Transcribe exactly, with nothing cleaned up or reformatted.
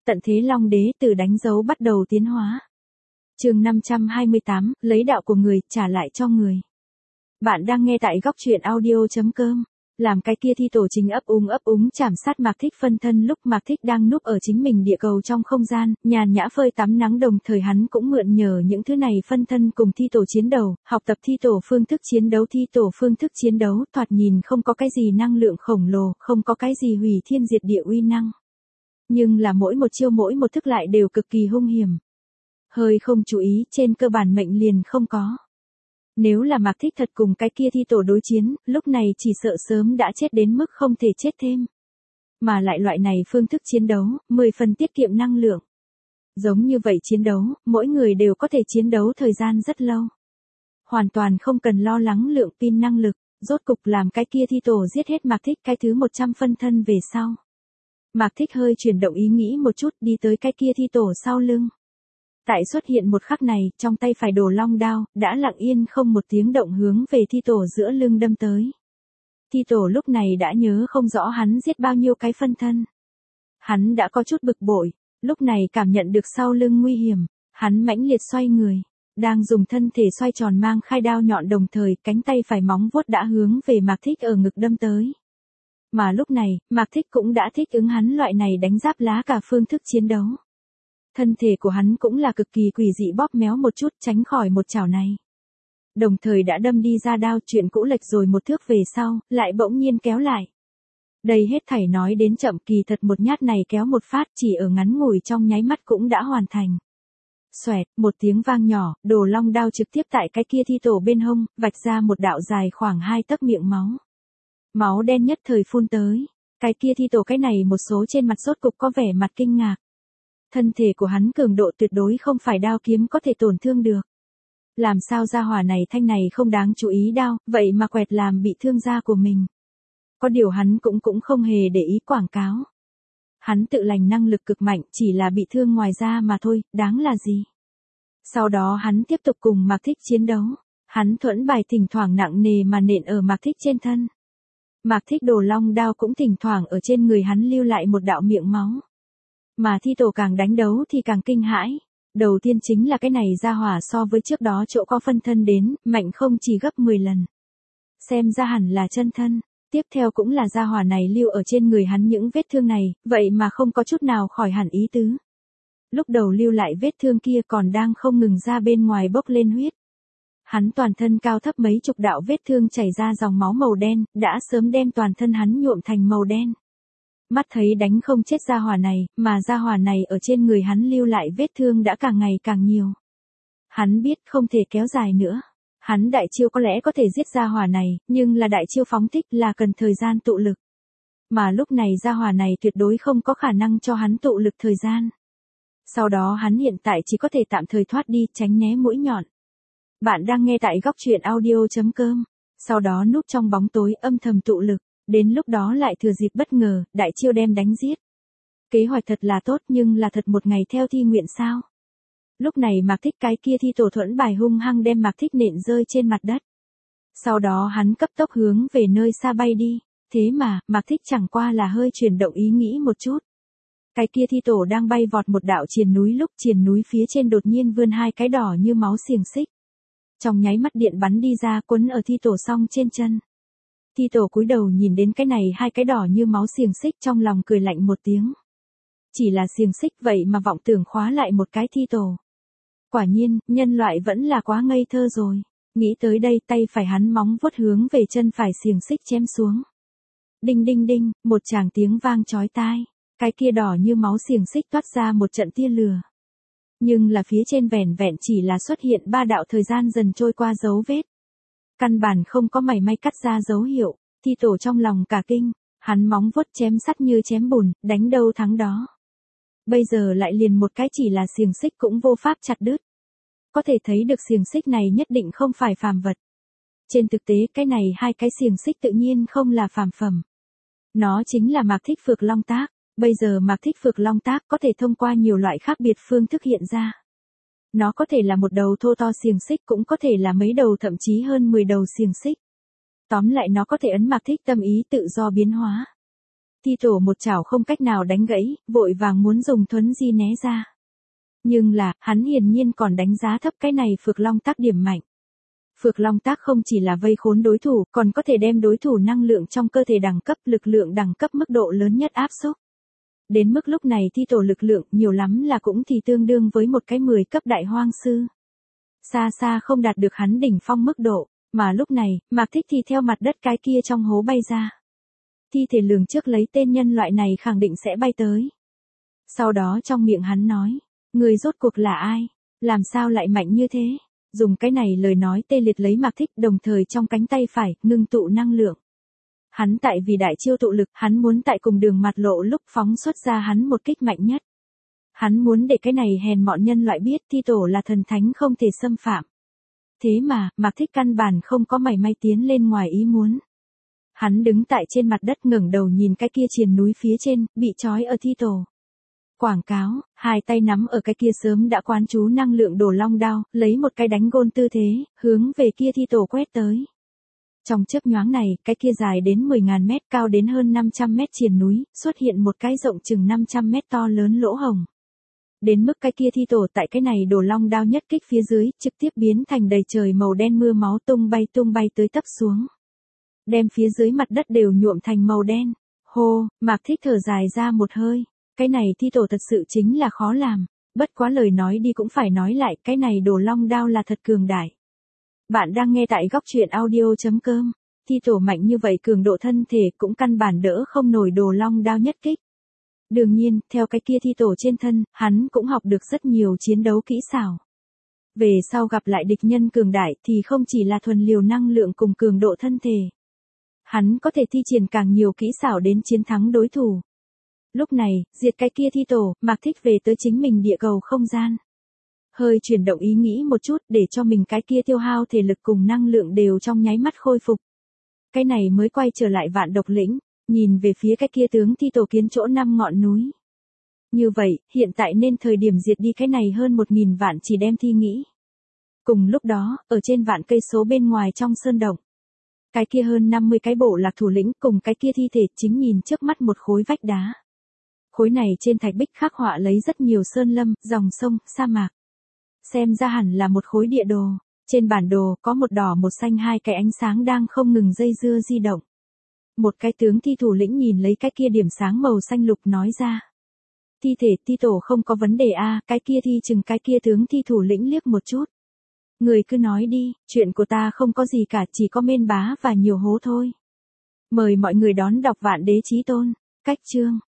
Tận thế Long Đế từ đánh dấu bắt đầu tiến hóa. Chương năm trăm hai mươi tám, lấy đạo của người, trả lại cho người. Bạn đang nghe tại góc truyện audio chấm com. Làm cái kia thi tổ chính ấp úng ấp úng chảm sát Mạc Thích phân thân lúc Mạc Thích đang núp ở chính mình địa cầu trong không gian, nhàn nhã phơi tắm nắng, đồng thời hắn cũng mượn nhờ những thứ này phân thân cùng thi tổ chiến đấu, học tập thi tổ phương thức chiến đấu. Thi tổ phương thức chiến đấu thoạt nhìn không có cái gì năng lượng khổng lồ, không có cái gì hủy thiên diệt địa uy năng. Nhưng là mỗi một chiêu mỗi một thức lại đều cực kỳ hung hiểm. Hơi không chú ý, trên cơ bản mệnh liền không có. Nếu là Mạc Thích thật cùng cái kia thi tổ đối chiến, lúc này chỉ sợ sớm đã chết đến mức không thể chết thêm. Mà lại loại này phương thức chiến đấu, mười phần tiết kiệm năng lượng. Giống như vậy chiến đấu, mỗi người đều có thể chiến đấu thời gian rất lâu. Hoàn toàn không cần lo lắng lượng pin năng lực, rốt cục làm cái kia thi tổ giết hết Mạc Thích cái thứ một trăm phân thân về sau. Mạc Thích hơi chuyển động ý nghĩ một chút, đi tới cái kia thi tổ sau lưng. Tại xuất hiện một khắc này, trong tay phải đồ long đao, đã lặng yên không một tiếng động hướng về thi tổ giữa lưng đâm tới. Thi tổ lúc này đã nhớ không rõ hắn giết bao nhiêu cái phân thân. Hắn đã có chút bực bội, lúc này cảm nhận được sau lưng nguy hiểm, hắn mãnh liệt xoay người, đang dùng thân thể xoay tròn mang khai đao nhọn, đồng thời cánh tay phải móng vuốt đã hướng về Mạc Thích ở ngực đâm tới. Mà lúc này, Mạc Thích cũng đã thích ứng hắn loại này đánh giáp lá cả phương thức chiến đấu. Thân thể của hắn cũng là cực kỳ quỷ dị, bóp méo một chút tránh khỏi một chảo này. Đồng thời đã đâm đi ra đao, chuyện cũ lệch rồi một thước về sau, lại bỗng nhiên kéo lại. Đây hết thảy nói đến chậm, kỳ thật một nhát này kéo một phát chỉ ở ngắn ngủi trong nháy mắt cũng đã hoàn thành. Xoẹt, một tiếng vang nhỏ, đồ long đao trực tiếp tại cái kia thi tổ bên hông, vạch ra một đạo dài khoảng hai tấc miệng máu. Máu đen nhất thời phun tới. Cái kia thi tổ cái này một số trên mặt rốt cục có vẻ mặt kinh ngạc. Thân thể của hắn cường độ tuyệt đối không phải đao kiếm có thể tổn thương được. Làm sao gia hỏa này thanh này không đáng chú ý đao, vậy mà quẹt làm bị thương da của mình. Có điều hắn cũng cũng không hề để ý quảng cáo. Hắn tự lành năng lực cực mạnh, chỉ là bị thương ngoài da mà thôi, đáng là gì. Sau đó hắn tiếp tục cùng Mạc Thích chiến đấu. Hắn thuẫn bài thỉnh thoảng nặng nề mà nện ở Mạc Thích trên thân. Mạc Thích đồ long đao cũng thỉnh thoảng ở trên người hắn lưu lại một đạo miệng máu. Mà thi tổ càng đánh đấu thì càng kinh hãi. Đầu tiên chính là cái này gia hỏa so với trước đó chỗ có phân thân đến, mạnh không chỉ gấp mười lần. Xem ra hẳn là chân thân. Tiếp theo cũng là gia hỏa này lưu ở trên người hắn những vết thương này, vậy mà không có chút nào khỏi hẳn ý tứ. Lúc đầu lưu lại vết thương kia còn đang không ngừng ra bên ngoài bốc lên huyết. Hắn toàn thân cao thấp mấy chục đạo vết thương chảy ra dòng máu màu đen, đã sớm đem toàn thân hắn nhuộm thành màu đen. Mắt thấy đánh không chết gia hỏa này, mà gia hỏa này ở trên người hắn lưu lại vết thương đã càng ngày càng nhiều. Hắn biết không thể kéo dài nữa. Hắn đại chiêu có lẽ có thể giết gia hỏa này, nhưng là đại chiêu phóng thích là cần thời gian tụ lực. Mà lúc này gia hỏa này tuyệt đối không có khả năng cho hắn tụ lực thời gian. Sau đó hắn hiện tại chỉ có thể tạm thời thoát đi, tránh né mũi nhọn. Bạn đang nghe tại góc truyện audio chấm com. Sau đó núp trong bóng tối âm thầm tụ lực. Đến lúc đó lại thừa dịp bất ngờ, đại chiêu đem đánh giết. Kế hoạch thật là tốt, nhưng là thật một ngày theo thi nguyện sao? Lúc này Mạc Thích cái kia thi tổ thuẫn bài hung hăng đem Mạc Thích nện rơi trên mặt đất. Sau đó hắn cấp tốc hướng về nơi xa bay đi. Thế mà, Mạc Thích chẳng qua là hơi chuyển động ý nghĩ một chút. Cái kia thi tổ đang bay vọt một đạo triền núi, lúc triền núi phía trên đột nhiên vươn hai cái đỏ như máu xiềng xích. Trong nháy mắt điện bắn đi ra, quấn ở thi tổ song trên chân. Thi tổ cúi đầu nhìn đến cái này hai cái đỏ như máu xiềng xích, trong lòng cười lạnh một tiếng. Chỉ là xiềng xích vậy mà vọng tưởng khóa lại một cái thi tổ. Quả nhiên, nhân loại vẫn là quá ngây thơ rồi. Nghĩ tới đây, tay phải hắn móng vuốt hướng về chân phải xiềng xích chém xuống. Đinh đinh đinh, một tràng tiếng vang chói tai. Cái kia đỏ như máu xiềng xích toát ra một trận tia lửa. Nhưng là phía trên vẻn vẹn chỉ là xuất hiện ba đạo thời gian dần trôi qua dấu vết. Căn bản không có mảy may cắt ra dấu hiệu. Thi tổ trong lòng cả kinh, hắn móng vuốt chém sắt như chém bùn, đánh đâu thắng đó. Bây giờ lại liền một cái chỉ là xiềng xích cũng vô pháp chặt đứt. Có thể thấy được xiềng xích này nhất định không phải phàm vật. Trên thực tế cái này hai cái xiềng xích tự nhiên không là phàm phẩm. Nó chính là Mạc Thích Phược Long Tác. Bây giờ Mạc Thích Phược Long Tác có thể thông qua nhiều loại khác biệt phương thức hiện ra. Nó có thể là một đầu thô to xiềng xích, cũng có thể là mấy đầu, thậm chí hơn mười đầu xiềng xích. Tóm lại nó có thể ấn Mạc Thích tâm ý tự do biến hóa. Thi tổ một chảo không cách nào đánh gãy, vội vàng muốn dùng thuấn di né ra. Nhưng là, hắn hiển nhiên còn đánh giá thấp cái này Phược Long Tác điểm mạnh. Phược Long Tác không chỉ là vây khốn đối thủ, còn có thể đem đối thủ năng lượng trong cơ thể đẳng cấp, lực lượng đẳng cấp mức độ lớn nhất áp xúc. Đến mức lúc này thi tổ lực lượng nhiều lắm là cũng thì tương đương với một cái mười cấp đại hoang sư. Xa xa không đạt được hắn đỉnh phong mức độ, mà lúc này, Mạc Thích thì theo mặt đất cái kia trong hố bay ra. Thi thể lường trước lấy tên nhân loại này khẳng định sẽ bay tới. Sau đó trong miệng hắn nói, người rốt cuộc là ai? Làm sao lại mạnh như thế? Dùng cái này lời nói tê liệt lấy Mạc Thích, đồng thời trong cánh tay phải, ngưng tụ năng lượng. Hắn tại vì đại chiêu tụ lực, hắn muốn tại cùng đường mặt lộ lúc phóng xuất ra hắn một kích mạnh nhất. Hắn muốn để cái này hèn mọn nhân loại biết thi tổ là thần thánh không thể xâm phạm. Thế mà, Mạc Thích căn bản không có mảy may tiến lên ngoài ý muốn. Hắn đứng tại trên mặt đất ngẩng đầu nhìn cái kia triền núi phía trên, bị trói ở thi tổ. Quảng cáo, hai tay nắm ở cái kia sớm đã quán chú năng lượng đồ long đao, lấy một cái đánh gôn tư thế, hướng về kia thi tổ quét tới. Trong chớp nhoáng này, cái kia dài đến mười ngàn mét, cao đến hơn năm trăm mét triền núi, xuất hiện một cái rộng chừng năm trăm mét to lớn lỗ hồng. Đến mức cái kia thi tổ tại cái này đồ long đao nhất kích phía dưới, trực tiếp biến thành đầy trời màu đen mưa máu tung bay tung bay tới tấp xuống. Đem phía dưới mặt đất đều nhuộm thành màu đen. Hô, Mạc Thích thở dài ra một hơi. Cái này thi tổ thật sự chính là khó làm. Bất quá lời nói đi cũng phải nói lại, cái này đồ long đao là thật cường đại. Bạn đang nghe tại góc truyện audio chấm com. Thi tổ mạnh như vậy cường độ thân thể cũng căn bản đỡ không nổi đồ long đao nhất kích. Đương nhiên, theo cái kia thi tổ trên thân, hắn cũng học được rất nhiều chiến đấu kỹ xảo. Về sau gặp lại địch nhân cường đại thì không chỉ là thuần liều năng lượng cùng cường độ thân thể. Hắn có thể thi triển càng nhiều kỹ xảo đến chiến thắng đối thủ. Lúc này, diệt cái kia thi tổ, Mạc Thích về tới chính mình địa cầu không gian. Hơi chuyển động ý nghĩ một chút để cho mình cái kia tiêu hao thể lực cùng năng lượng đều trong nháy mắt khôi phục. Cái này mới quay trở lại Vạn Độc Lĩnh, nhìn về phía cái kia tướng thi tổ kiến chỗ năm ngọn núi. Như vậy, hiện tại nên thời điểm diệt đi cái này hơn một nghìn vạn chỉ đem thi nghĩ. Cùng lúc đó, ở trên vạn cây số bên ngoài trong sơn động. Cái kia hơn năm mươi cái bộ lạc thủ lĩnh cùng cái kia thi thể chính nhìn trước mắt một khối vách đá. Khối này trên thạch bích khắc họa lấy rất nhiều sơn lâm, dòng sông, sa mạc. Xem ra hẳn là một khối địa đồ. Trên bản đồ có một đỏ một xanh hai cái ánh sáng đang không ngừng dây dưa di động. Một cái tướng thi thủ lĩnh nhìn lấy cái kia điểm sáng màu xanh lục nói ra. Thi thể thi tổ không có vấn đề a à, cái kia thi chừng cái kia tướng thi thủ lĩnh liếc một chút. Người cứ nói đi, chuyện của ta không có gì cả, chỉ có mên bá và nhiều hố thôi. Mời mọi người đón đọc Vạn Đế Chí Tôn, cách chương.